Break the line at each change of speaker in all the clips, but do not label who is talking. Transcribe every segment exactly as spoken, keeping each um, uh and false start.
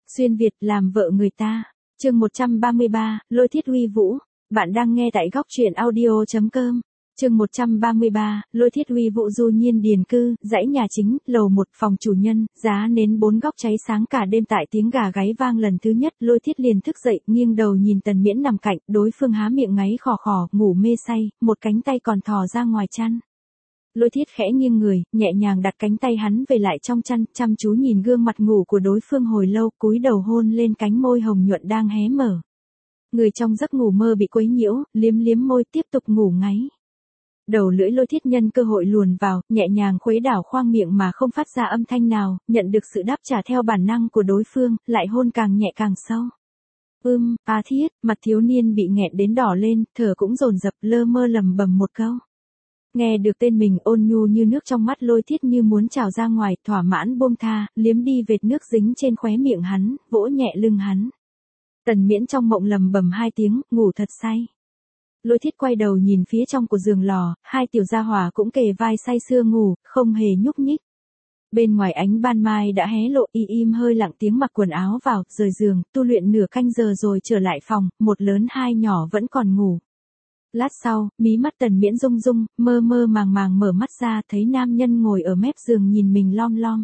Xuyên Việt làm vợ người ta. Chương một trăm ba mươi ba, Lôi Thiết uy vũ. Bạn đang nghe tại góc truyện audio chấm com. Chương một trăm ba mươi ba, Lôi Thiết uy vũ. Du Nhiên điền cư, dãy nhà chính, lầu một, phòng chủ nhân, giá nến bốn góc cháy sáng cả đêm. Tại tiếng gà gáy vang lần thứ nhất, Lôi Thiết liền thức dậy, nghiêng đầu nhìn Tần Miễn nằm cạnh, đối phương há miệng ngáy khò khò, ngủ mê say, một cánh tay còn thò ra ngoài chăn. Lôi Thiết khẽ nghiêng người, nhẹ nhàng đặt cánh tay hắn về lại trong chăn, chăm chú nhìn gương mặt ngủ của đối phương hồi lâu, cúi đầu hôn lên cánh môi hồng nhuận đang hé mở. Người trong giấc ngủ mơ bị quấy nhiễu, liếm liếm môi tiếp tục ngủ ngáy. Đầu lưỡi Lôi Thiết nhân cơ hội luồn vào, nhẹ nhàng khuấy đảo khoang miệng mà không phát ra âm thanh nào, nhận được sự đáp trả theo bản năng của đối phương, lại hôn càng nhẹ càng sâu. Ưm, A Thiết, mặt thiếu niên bị nghẹn đến đỏ lên, thở cũng dồn dập, lơ mơ lầm bầm một câu. Nghe được tên mình, ôn nhu như nước trong mắt Lôi Thiết như muốn trào ra ngoài, thỏa mãn buông tha, liếm đi vệt nước dính trên khóe miệng hắn, vỗ nhẹ lưng hắn. Tần Miễn trong mộng lầm bầm hai tiếng, ngủ thật say. Lôi Thiết quay đầu nhìn phía trong của giường lò, hai tiểu gia hỏa cũng kề vai say sưa ngủ, không hề nhúc nhích. Bên ngoài ánh ban mai đã hé lộ, y im hơi lặng tiếng mặc quần áo vào, rời giường, tu luyện nửa canh giờ rồi trở lại phòng, một lớn hai nhỏ vẫn còn ngủ. Lát sau, mí mắt Tần Miễn rung rung, mơ mơ màng màng mở mắt ra, thấy nam nhân ngồi ở mép giường nhìn mình lom lom.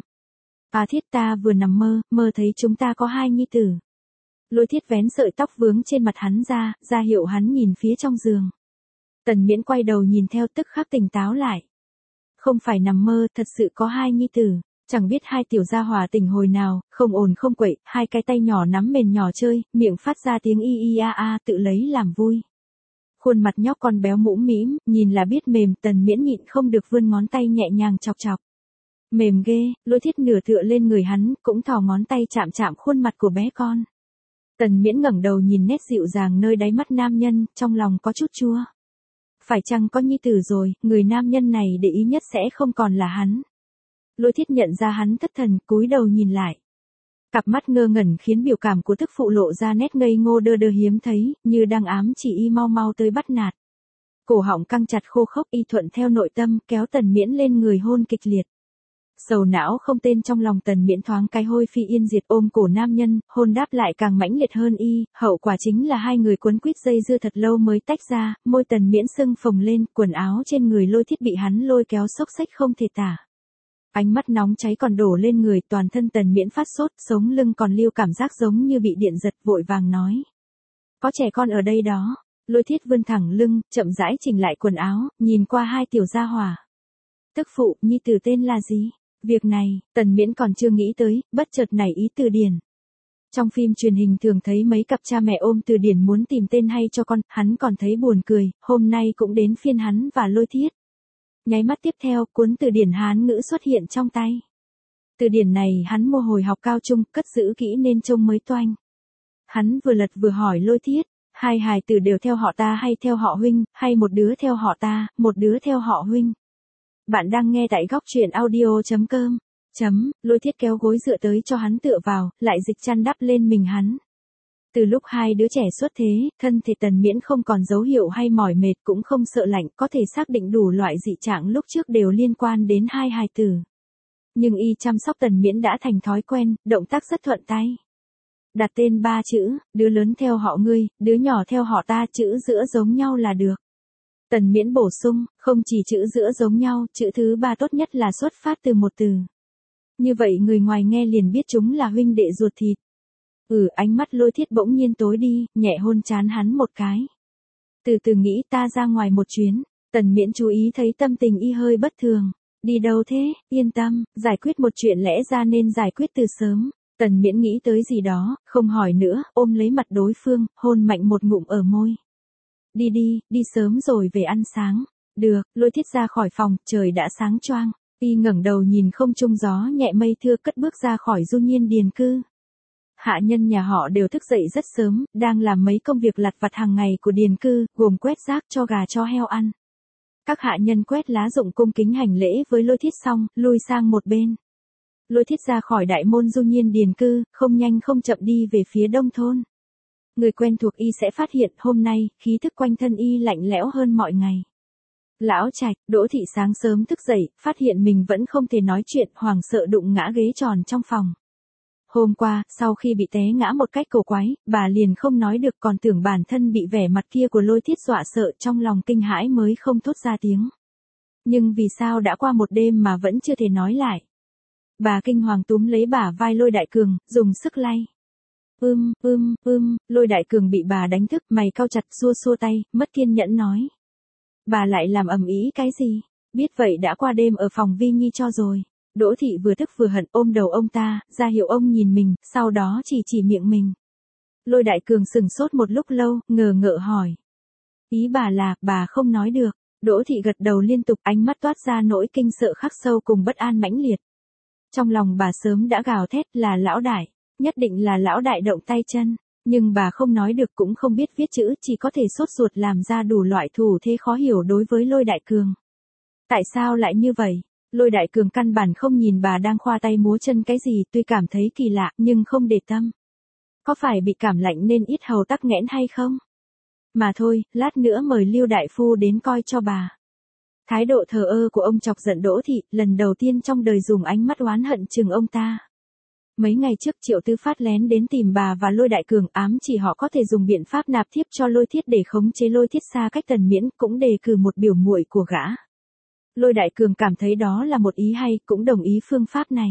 A Thiết, ta vừa nằm mơ, mơ thấy chúng ta có hai nhi tử. Lôi Thiết vén sợi tóc vướng trên mặt hắn ra, ra hiệu hắn nhìn phía trong giường. Tần Miễn quay đầu nhìn theo, tức khắc tỉnh táo lại. Không phải nằm mơ, thật sự có hai nhi tử. Chẳng biết hai tiểu gia hỏa tỉnh hồi nào, không ồn không quậy, hai cái tay nhỏ nắm mền nhỏ chơi, miệng phát ra tiếng y y a a tự lấy làm vui. Khuôn mặt nhóc con béo mũm mĩm, nhìn là biết mềm. Tần Miễn nhịn không được vươn ngón tay nhẹ nhàng chọc chọc. Mềm ghê. Lôi Thiết nửa tựa lên người hắn, cũng thò ngón tay chạm chạm khuôn mặt của bé con. Tần Miễn ngẩng đầu nhìn nét dịu dàng nơi đáy mắt nam nhân, trong lòng có chút chua. Phải chăng có nhi tử rồi, người nam nhân này để ý nhất sẽ không còn là hắn. Lôi Thiết nhận ra hắn thất thần, cúi đầu nhìn lại. Cặp mắt ngơ ngẩn khiến biểu cảm của tức phụ lộ ra nét ngây ngô đơ đơ hiếm thấy, như đang ám chỉ y mau mau tới bắt nạt. Cổ họng căng chặt khô khốc, y thuận theo nội tâm, kéo Tần Miễn lên người hôn kịch liệt. Sầu não không tên trong lòng Tần Miễn thoáng cái hôi phi yên diệt, ôm cổ nam nhân, hôn đáp lại càng mãnh liệt hơn y, hậu quả chính là hai người quấn quýt dây dưa thật lâu mới tách ra, môi Tần Miễn sưng phồng lên, quần áo trên người Lôi Thiết bị hắn lôi kéo xốc xếch không thể tả. Ánh mắt nóng cháy còn đổ lên người, toàn thân Tần Miễn phát sốt, sống lưng còn lưu cảm giác giống như bị điện giật, vội vàng nói. Có trẻ con ở đây đó. Lôi Thiết vươn thẳng lưng, chậm rãi chỉnh lại quần áo, nhìn qua hai tiểu gia hỏa. Tức phụ, nhi tử tên là gì? Việc này, Tần Miễn còn chưa nghĩ tới, bất chợt nảy ý từ điển. Trong phim truyền hình thường thấy mấy cặp cha mẹ ôm từ điển muốn tìm tên hay cho con, hắn còn thấy buồn cười, hôm nay cũng đến phiên hắn và Lôi Thiết. Nháy mắt tiếp theo, cuốn từ điển Hán ngữ xuất hiện trong tay. Từ điển này hắn mua hồi học cao trung, cất giữ kỹ nên trông mới toanh. Hắn vừa lật vừa hỏi Lôi Thiết, hai hài tử đều theo họ ta hay theo họ huynh, hay một đứa theo họ ta, một đứa theo họ huynh. Bạn đang nghe tại góc truyện audio chấm com. Chấm, Lôi Thiết kéo gối dựa tới cho hắn tựa vào, lại dịch chăn đắp lên mình hắn. Từ lúc hai đứa trẻ xuất thế, thân thể Tần Miễn không còn dấu hiệu hay mỏi mệt, cũng không sợ lạnh, có thể xác định đủ loại dị trạng lúc trước đều liên quan đến hai hài tử. Nhưng y chăm sóc Tần Miễn đã thành thói quen, động tác rất thuận tay. Đặt tên ba chữ, đứa lớn theo họ ngươi, đứa nhỏ theo họ ta, chữ giữa giống nhau là được. Tần Miễn bổ sung, không chỉ chữ giữa giống nhau, chữ thứ ba tốt nhất là xuất phát từ một từ. Như vậy người ngoài nghe liền biết chúng là huynh đệ ruột thịt. Ừ, ánh mắt Lôi Thiết bỗng nhiên tối đi, nhẹ hôn trán hắn một cái. Từ từ nghĩ, ta ra ngoài một chuyến. Tần Miễn chú ý thấy tâm tình y hơi bất thường. Đi đâu thế? Yên tâm, giải quyết một chuyện lẽ ra nên giải quyết từ sớm. Tần Miễn nghĩ tới gì đó, không hỏi nữa, ôm lấy mặt đối phương, hôn mạnh một ngụm ở môi. Đi đi, đi sớm rồi về ăn sáng. Được. Lôi Thiết ra khỏi phòng, trời đã sáng choang. Y ngẩng đầu nhìn không trung gió nhẹ mây thưa, cất bước ra khỏi Du Nhiên điền cư. Hạ nhân nhà họ đều thức dậy rất sớm, đang làm mấy công việc lặt vặt hàng ngày của điền cư, gồm quét rác cho gà cho heo ăn. Các hạ nhân quét lá rụng cung kính hành lễ với Lôi Thiết xong, lui sang một bên. Lôi Thiết ra khỏi đại môn Du Nhiên điền cư, không nhanh không chậm đi về phía đông thôn. Người quen thuộc y sẽ phát hiện hôm nay, khí thức quanh thân y lạnh lẽo hơn mọi ngày. Lão Trạch, Đỗ Thị sáng sớm thức dậy, phát hiện mình vẫn không thể nói chuyện, hoảng sợ đụng ngã ghế tròn trong phòng. Hôm qua, sau khi bị té ngã một cách cổ quái, bà liền không nói được, còn tưởng bản thân bị vẻ mặt kia của Lôi Thiết dọa sợ, trong lòng kinh hãi mới không thốt ra tiếng. Nhưng vì sao đã qua một đêm mà vẫn chưa thể nói lại? Bà kinh hoàng túm lấy bả vai Lôi Đại Cường, dùng sức lay. Ưm, ưm, ưm, Lôi Đại Cường bị bà đánh thức, mày cau chặt, xua xua tay, mất kiên nhẫn nói. Bà lại làm ầm ĩ cái gì? Biết vậy đã qua đêm ở phòng Vi Nhi cho rồi. Đỗ thị vừa tức vừa hận, ôm đầu ông ta, ra hiệu ông nhìn mình, sau đó chỉ chỉ miệng mình. Lôi Đại Cường sừng sốt một lúc lâu, ngờ ngợ hỏi. Ý bà là, bà không nói được. Đỗ thị gật đầu liên tục, ánh mắt toát ra nỗi kinh sợ khắc sâu cùng bất an mãnh liệt. Trong lòng bà sớm đã gào thét là lão đại, nhất định là lão đại động tay chân, nhưng bà không nói được cũng không biết viết chữ, chỉ có thể sốt ruột làm ra đủ loại thủ thế khó hiểu đối với Lôi Đại Cường. Tại sao lại như vậy? Lôi Đại Cường căn bản không nhìn bà đang khoa tay múa chân cái gì, tuy cảm thấy kỳ lạ nhưng không để tâm. Có phải bị cảm lạnh nên yết hầu tắc nghẽn hay không? Mà thôi, lát nữa mời Lưu đại phu đến coi cho bà. Thái độ thờ ơ của ông chọc giận Đỗ thị, lần đầu tiên trong đời dùng ánh mắt oán hận chừng ông ta. Mấy ngày trước Triệu Tư Phát lén đến tìm bà và Lôi Đại Cường, ám chỉ họ có thể dùng biện pháp nạp thiếp cho Lôi Thiết để khống chế Lôi Thiết xa cách Tần Miễn, cũng đề cử một biểu muội của gã. Lôi Đại Cường cảm thấy đó là một ý hay, cũng đồng ý phương pháp này.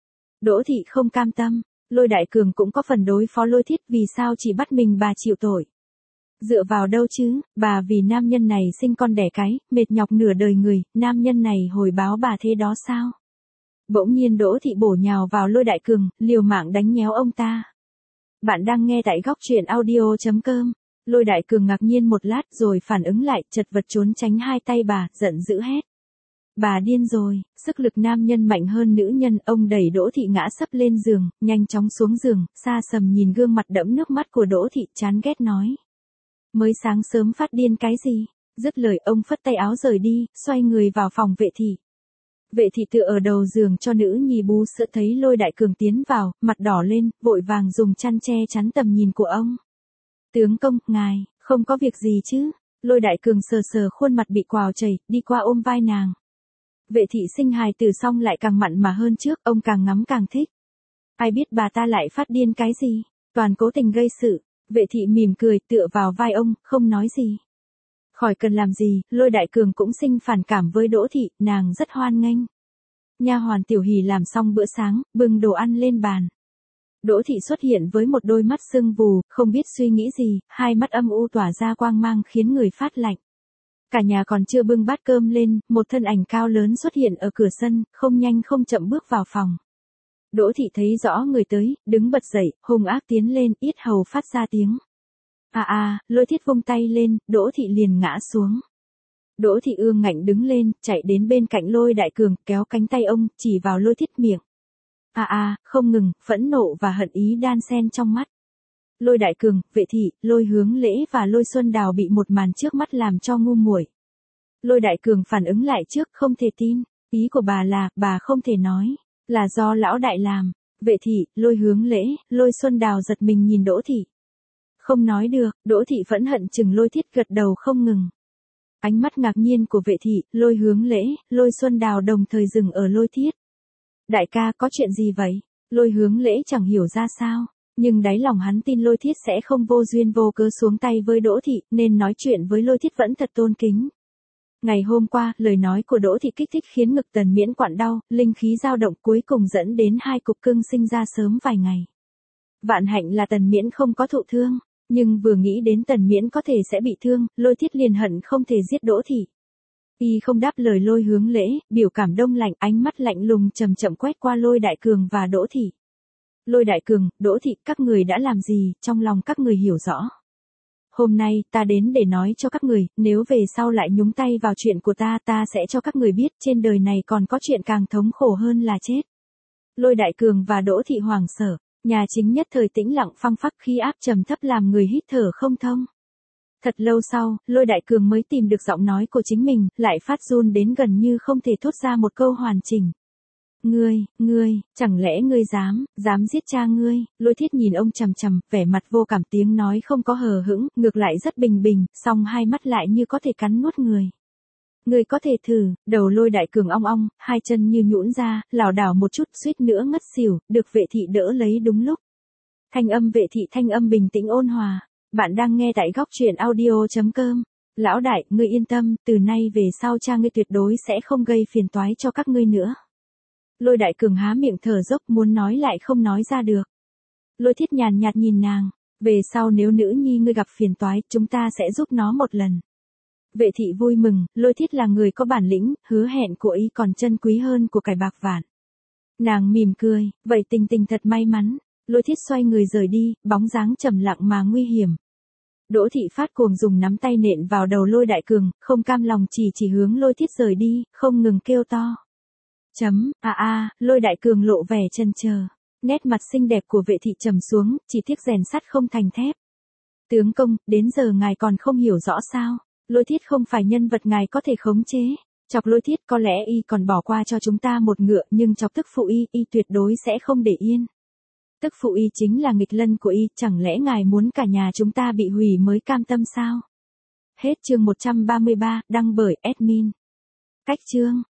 Đỗ thị không cam tâm, Lôi Đại Cường cũng có phần đối phó Lôi Thiết, vì sao chỉ bắt mình bà chịu tội. Dựa vào đâu chứ, bà vì nam nhân này sinh con đẻ cái, mệt nhọc nửa đời người, nam nhân này hồi báo bà thế đó sao? Bỗng nhiên Đỗ thị bổ nhào vào Lôi Đại Cường, liều mạng đánh nhéo ông ta. Bạn đang nghe tại góc truyện audio chấm com. Lôi Đại Cường ngạc nhiên một lát rồi phản ứng lại, chật vật trốn tránh hai tay bà, giận dữ hét. Bà điên rồi, sức lực nam nhân mạnh hơn nữ nhân, ông đẩy Đỗ thị ngã sấp lên giường, nhanh chóng xuống giường, xa sầm nhìn gương mặt đẫm nước mắt của Đỗ thị, chán ghét nói. Mới sáng sớm phát điên cái gì? Dứt lời ông phất tay áo rời đi, xoay người vào phòng vệ thị. Vệ thị tựa ở đầu giường cho nữ nhi bú sữa, thấy Lôi Đại Cường tiến vào, mặt đỏ lên, vội vàng dùng chăn che chắn tầm nhìn của ông. Tướng công, ngài, không có việc gì chứ? Lôi Đại Cường sờ sờ khuôn mặt bị quào chảy, đi qua ôm vai nàng. Vệ thị sinh hài tử xong lại càng mặn mà hơn trước, ông càng ngắm càng thích. Ai biết bà ta lại phát điên cái gì? Toàn cố tình gây sự. Vệ thị mỉm cười, tựa vào vai ông, không nói gì. Khỏi cần làm gì, Lôi Đại Cường cũng sinh phản cảm với Đỗ thị, nàng rất hoan nghênh. Nha hoàn Tiểu Hỷ làm xong bữa sáng, bưng đồ ăn lên bàn. Đỗ thị xuất hiện với một đôi mắt sưng vù, không biết suy nghĩ gì, hai mắt âm u tỏa ra quang mang khiến người phát lạnh. Cả nhà còn chưa bưng bát cơm lên, một thân ảnh cao lớn xuất hiện ở cửa sân, không nhanh không chậm bước vào phòng. Đỗ thị thấy rõ người tới, đứng bật dậy, hung ác tiến lên, yết hầu phát ra tiếng. À à, Lôi Thiết vung tay lên, Đỗ thị liền ngã xuống. Đỗ thị ương ngạnh đứng lên, chạy đến bên cạnh Lôi Đại Cường, kéo cánh tay ông, chỉ vào Lôi Thiết miệng. À à, không ngừng, phẫn nộ và hận ý đan xen trong mắt. Lôi Đại Cường, Vệ thị, Lôi Hướng Lễ và Lôi Xuân Đào bị một màn trước mắt làm cho ngu muội. Lôi Đại Cường phản ứng lại trước, không thể tin. Ý của bà là, bà không thể nói. Là do lão đại làm. Vệ thị, Lôi Hướng Lễ, Lôi Xuân Đào giật mình nhìn Đỗ thị. Không nói được, Đỗ thị phẫn hận chừng Lôi Thiết, gật đầu không ngừng. Ánh mắt ngạc nhiên của Vệ thị, Lôi Hướng Lễ, Lôi Xuân Đào đồng thời dừng ở Lôi Thiết. Đại ca, có chuyện gì vậy? Lôi Hướng Lễ chẳng hiểu ra sao, nhưng đáy lòng hắn tin Lôi Thiết sẽ không vô duyên vô cớ xuống tay với Đỗ thị, nên nói chuyện với Lôi Thiết vẫn thật tôn kính. Ngày hôm qua, lời nói của Đỗ thị kích thích khiến ngực Tần Miễn quặn đau, linh khí dao động, cuối cùng dẫn đến hai cục cưng sinh ra sớm vài ngày. Vạn hạnh là Tần Miễn không có thụ thương, nhưng vừa nghĩ đến Tần Miễn có thể sẽ bị thương, Lôi Thiết liền hận không thể giết Đỗ thị. Y không đáp lời Lôi Hướng Lễ, biểu cảm đông lạnh, ánh mắt lạnh lùng chậm chậm quét qua Lôi Đại Cường và Đỗ thị. Lôi Đại Cường, Đỗ thị, các người đã làm gì, trong lòng các người hiểu rõ. Hôm nay, ta đến để nói cho các người, nếu về sau lại nhúng tay vào chuyện của ta, ta sẽ cho các người biết, trên đời này còn có chuyện càng thống khổ hơn là chết. Lôi Đại Cường và Đỗ thị hoảng sợ, nhà chính nhất thời tĩnh lặng phăng phắc, khí áp trầm thấp làm người hít thở không thông. Thật lâu sau, Lôi Đại Cường mới tìm được giọng nói của chính mình, lại phát run đến gần như không thể thốt ra một câu hoàn chỉnh. Ngươi, ngươi, chẳng lẽ ngươi dám, dám giết cha ngươi? Lôi Thiết nhìn ông chằm chằm, vẻ mặt vô cảm, tiếng nói không có hờ hững, ngược lại rất bình bình, song hai mắt lại như có thể cắn nuốt người. Ngươi có thể thử, đầu Lôi Đại Cường ong ong, hai chân như nhũn ra, lảo đảo một chút suýt nữa ngất xỉu, được vệ thị đỡ lấy đúng lúc. Thanh âm vệ thị thanh âm bình tĩnh ôn hòa. Bạn đang nghe tại góc truyện audio.com. Lão đại, ngươi yên tâm, từ nay về sau cha ngươi tuyệt đối sẽ không gây phiền toái cho các ngươi nữa. Lôi Đại Cường há miệng thở dốc muốn nói lại không nói ra được. Lôi Thiết nhàn nhạt nhìn nàng, về sau nếu nữ nhi ngươi gặp phiền toái, chúng ta sẽ giúp nó một lần. Vệ thị vui mừng, Lôi Thiết là người có bản lĩnh, hứa hẹn của y còn chân quý hơn của cải bạc vạn. Nàng mỉm cười, vậy Tình Tình thật may mắn. Lôi Thiết xoay người rời đi, bóng dáng trầm lặng mà nguy hiểm. Đỗ Thị Phát cuồng dùng nắm tay nện vào đầu Lôi Đại Cường, không cam lòng chỉ chỉ hướng Lôi Thiết rời đi, không ngừng kêu to. Chấm, a a, Lôi Đại Cường lộ vẻ chần chờ. Nét mặt xinh đẹp của vệ thị trầm xuống, chỉ tiếc rèn sắt không thành thép. Tướng công, đến giờ ngài còn không hiểu rõ sao? Lôi Thiết không phải nhân vật ngài có thể khống chế. Chọc Lôi Thiết có lẽ y còn bỏ qua cho chúng ta một ngựa, nhưng chọc tức phụ y, y tuyệt đối sẽ không để yên. Tức phụ y chính là nghịch lân của y, chẳng lẽ ngài muốn cả nhà chúng ta bị hủy mới cam tâm sao? Hết chương một trăm ba mươi ba, đăng bởi admin. Cách chương.